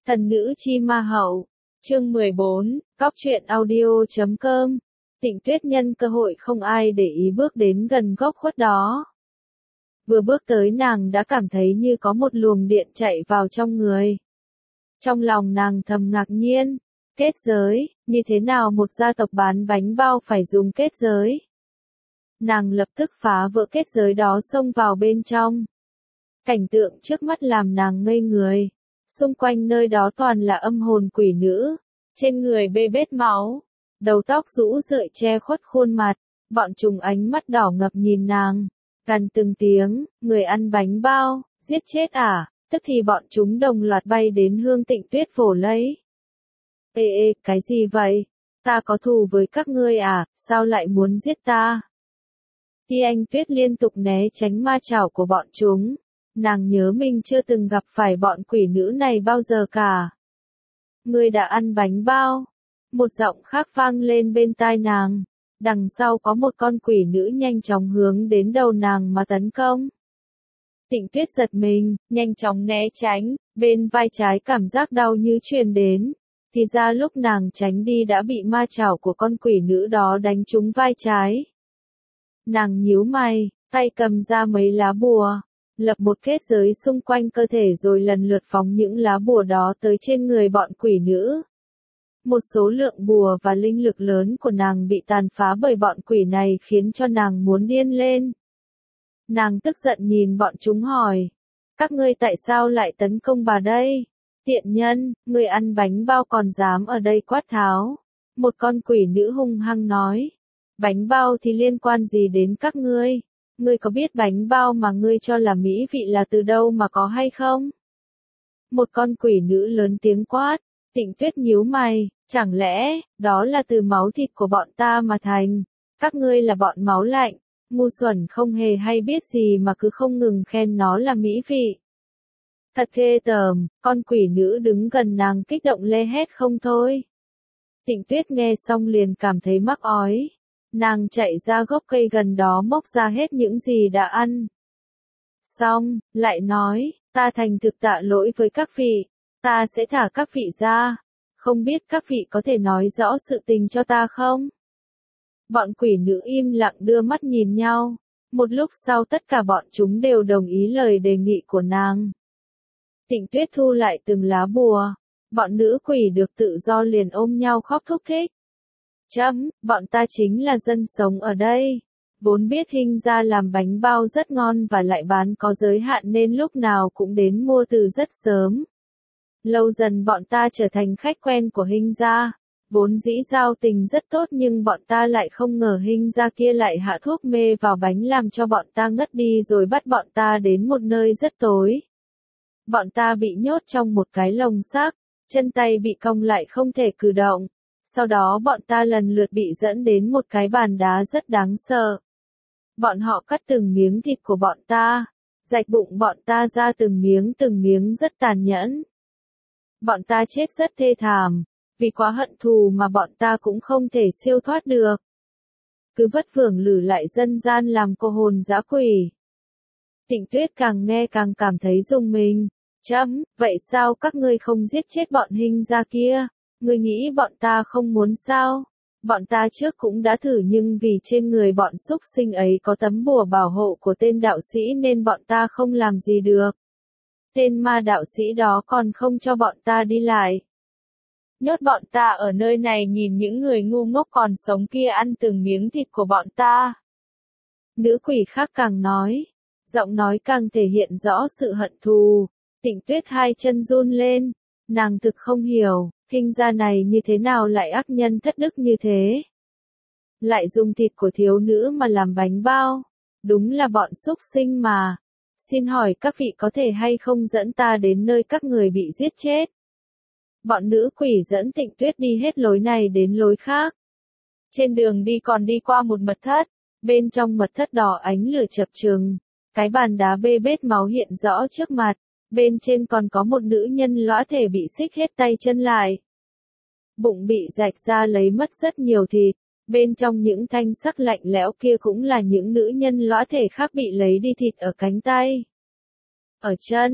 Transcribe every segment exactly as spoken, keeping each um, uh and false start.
Thần nữ chi ma hậu, chương mười bốn, cóc truyện audio chấm com. Tịnh Tuyết nhân cơ hội không ai để ý bước đến gần góc khuất đó. Vừa bước tới nàng đã cảm thấy như có một luồng điện chạy vào trong người. Trong lòng nàng thầm ngạc nhiên, kết giới, như thế nào một gia tộc bán bánh bao phải dùng kết giới? Nàng lập tức phá vỡ kết giới đó xông vào bên trong. Cảnh tượng trước mắt làm nàng ngây người. Xung quanh nơi đó toàn là âm hồn quỷ nữ, trên người bê bết máu, đầu tóc rũ rượi che khuất khuôn mặt, bọn chúng ánh mắt đỏ ngập nhìn nàng, gằn từng tiếng, người ăn bánh bao, giết chết à, tức thì bọn chúng đồng loạt bay đến Hương Tịnh Tuyết vồ lấy. Ê ê, cái gì vậy? Ta có thù với các ngươi à, sao lại muốn giết ta? Ti Anh Tuyết liên tục né tránh ma chảo của bọn chúng. Nàng nhớ mình chưa từng gặp phải bọn quỷ nữ này bao giờ cả. Ngươi đã ăn bánh bao? Một giọng khác vang lên bên tai nàng. Đằng sau có một con quỷ nữ nhanh chóng hướng đến đầu nàng mà tấn công. Tịnh Tuyết giật mình, nhanh chóng né tránh, bên vai trái cảm giác đau như truyền đến. Thì ra lúc nàng tránh đi đã bị ma chảo của con quỷ nữ đó đánh trúng vai trái. Nàng nhíu mày, tay cầm ra mấy lá bùa. Lập một kết giới xung quanh cơ thể rồi lần lượt phóng những lá bùa đó tới trên người bọn quỷ nữ. Một số lượng bùa và linh lực lớn của nàng bị tàn phá bởi bọn quỷ này khiến cho nàng muốn điên lên. Nàng tức giận nhìn bọn chúng hỏi, các ngươi tại sao lại tấn công bà đây? Tiện nhân, người ăn bánh bao còn dám ở đây quát tháo. Một con quỷ nữ hung hăng nói, bánh bao thì liên quan gì đến các ngươi? Ngươi có biết bánh bao mà ngươi cho là mỹ vị là từ đâu mà có hay không? Một con quỷ nữ lớn tiếng quát, Tịnh Tuyết nhíu mày, chẳng lẽ, đó là từ máu thịt của bọn ta mà thành? Các ngươi là bọn máu lạnh, ngu xuẩn không hề hay biết gì mà cứ không ngừng khen nó là mỹ vị. Thật ghê tởm, con quỷ nữ đứng gần nàng kích động lê hét không thôi. Tịnh Tuyết nghe xong liền cảm thấy mắc ói. Nàng chạy ra gốc cây gần đó móc ra hết những gì đã ăn. Xong, lại nói, ta thành thực tạ lỗi với các vị, ta sẽ thả các vị ra, không biết các vị có thể nói rõ sự tình cho ta không? Bọn quỷ nữ im lặng đưa mắt nhìn nhau, một lúc sau tất cả bọn chúng đều đồng ý lời đề nghị của nàng. Tịnh Tuyết thu lại từng lá bùa, bọn nữ quỷ được tự do liền ôm nhau khóc thúc thích. Chấm, bọn ta chính là dân sống ở đây. Vốn biết Hinh gia làm bánh bao rất ngon và lại bán có giới hạn nên lúc nào cũng đến mua từ rất sớm. Lâu dần bọn ta trở thành khách quen của Hinh gia. Vốn dĩ giao tình rất tốt nhưng bọn ta lại không ngờ Hinh gia kia lại hạ thuốc mê vào bánh làm cho bọn ta ngất đi rồi bắt bọn ta đến một nơi rất tối. Bọn ta bị nhốt trong một cái lồng sắt, chân tay bị cong lại không thể cử động. Sau đó bọn ta lần lượt bị dẫn đến một cái bàn đá rất đáng sợ. Bọn họ cắt từng miếng thịt của bọn ta, rạch bụng bọn ta ra từng miếng từng miếng rất tàn nhẫn. Bọn ta chết rất thê thảm, vì quá hận thù mà bọn ta cũng không thể siêu thoát được. Cứ vất vưởng lử lại dân gian làm cô hồn dã quỷ. Tịnh Tuyết càng nghe càng cảm thấy rùng mình. Chấm, vậy sao các ngươi không giết chết bọn Hinh gia kia? Ngươi nghĩ bọn ta không muốn sao? Bọn ta trước cũng đã thử nhưng vì trên người bọn súc sinh ấy có tấm bùa bảo hộ của tên đạo sĩ nên bọn ta không làm gì được. Tên ma đạo sĩ đó còn không cho bọn ta đi lại. Nhốt bọn ta ở nơi này nhìn những người ngu ngốc còn sống kia ăn từng miếng thịt của bọn ta. Nữ quỷ khác càng nói, giọng nói càng thể hiện rõ sự hận thù. Tịnh Tuyết hai chân run lên, nàng thực không hiểu. Hinh gia này như thế nào lại ác nhân thất đức như thế? Lại dùng thịt của thiếu nữ mà làm bánh bao. Đúng là bọn súc sinh mà. Xin hỏi các vị có thể hay không dẫn ta đến nơi các người bị giết chết? Bọn nữ quỷ dẫn Tịnh Tuyết đi hết lối này đến lối khác. Trên đường đi còn đi qua một mật thất. Bên trong mật thất đỏ ánh lửa chập chừng. Cái bàn đá bê bết máu hiện rõ trước mặt. Bên trên còn có một nữ nhân lõa thể bị xích hết tay chân lại. Bụng bị rạch ra lấy mất rất nhiều thịt. Bên trong những thanh sắc lạnh lẽo kia cũng là những nữ nhân lõa thể khác bị lấy đi thịt ở cánh tay, ở chân,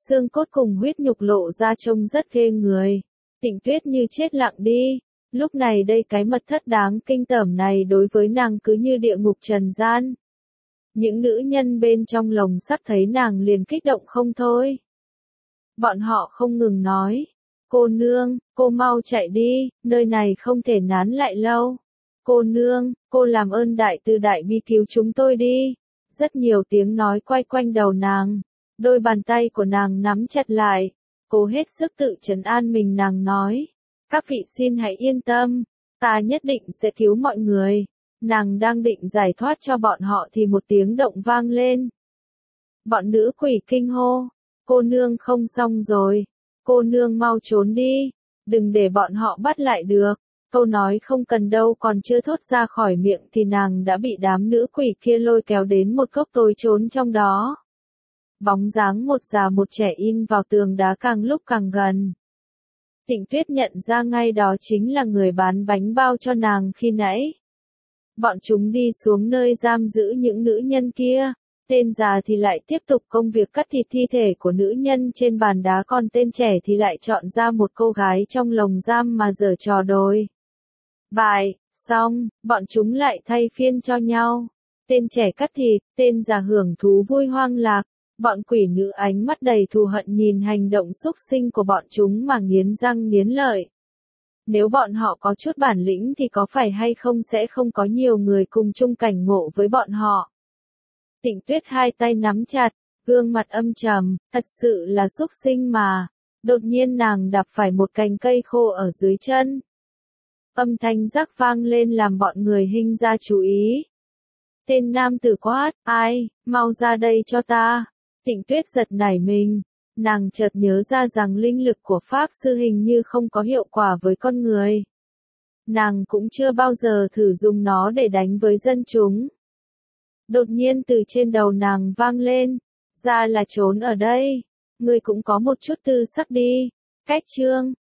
xương cốt cùng huyết nhục lộ ra trông rất ghê người. Tịnh Tuyết như chết lặng đi. Lúc này đây cái mật thất đáng kinh tởm này đối với nàng cứ như địa ngục trần gian. Những nữ nhân bên trong lồng sắt thấy nàng liền kích động không thôi. Bọn họ không ngừng nói. Cô nương, cô mau chạy đi, nơi này không thể nán lại lâu. Cô nương, cô làm ơn đại từ đại bi cứu chúng tôi đi. Rất nhiều tiếng nói quay quanh đầu nàng. Đôi bàn tay của nàng nắm chặt lại. Cố hết sức tự trấn an mình, nàng nói. Các vị xin hãy yên tâm. Ta nhất định sẽ cứu mọi người. Nàng đang định giải thoát cho bọn họ thì một tiếng động vang lên. Bọn nữ quỷ kinh hô. Cô nương không xong rồi. Cô nương mau trốn đi. Đừng để bọn họ bắt lại được. Câu nói không cần đâu còn chưa thốt ra khỏi miệng thì nàng đã bị đám nữ quỷ kia lôi kéo đến một góc tối trốn trong đó. Bóng dáng một già một trẻ in vào tường đá càng lúc càng gần. Tịnh Tuyết nhận ra ngay đó chính là người bán bánh bao cho nàng khi nãy. Bọn chúng đi xuống nơi giam giữ những nữ nhân kia. Tên già thì lại tiếp tục công việc cắt thịt thi thể của nữ nhân trên bàn đá, còn tên trẻ thì lại chọn ra một cô gái trong lồng giam mà giở trò đồi. Bài, xong, bọn chúng lại thay phiên cho nhau. Tên trẻ cắt thịt, tên già hưởng thú vui hoang lạc. Bọn quỷ nữ ánh mắt đầy thù hận nhìn hành động xúc sinh của bọn chúng mà nghiến răng nghiến lợi. Nếu bọn họ có chút bản lĩnh thì có phải hay không sẽ không có nhiều người cùng chung cảnh ngộ với bọn họ. Tịnh Tuyết hai tay nắm chặt, gương mặt âm trầm, thật sự là xúc sinh mà. Đột nhiên nàng đạp phải một cành cây khô ở dưới chân. Âm thanh rắc vang lên làm bọn người Hinh ra chú ý. Tên nam tử quát, ai, mau ra đây cho ta. Tịnh Tuyết giật nảy mình. Nàng chợt nhớ ra rằng linh lực của Pháp Sư hình như không có hiệu quả với con người. Nàng cũng chưa bao giờ thử dùng nó để đánh với dân chúng. Đột nhiên từ trên đầu nàng vang lên. Ra là trốn ở đây. Ngươi cũng có một chút tư sắc đi. Cách chương.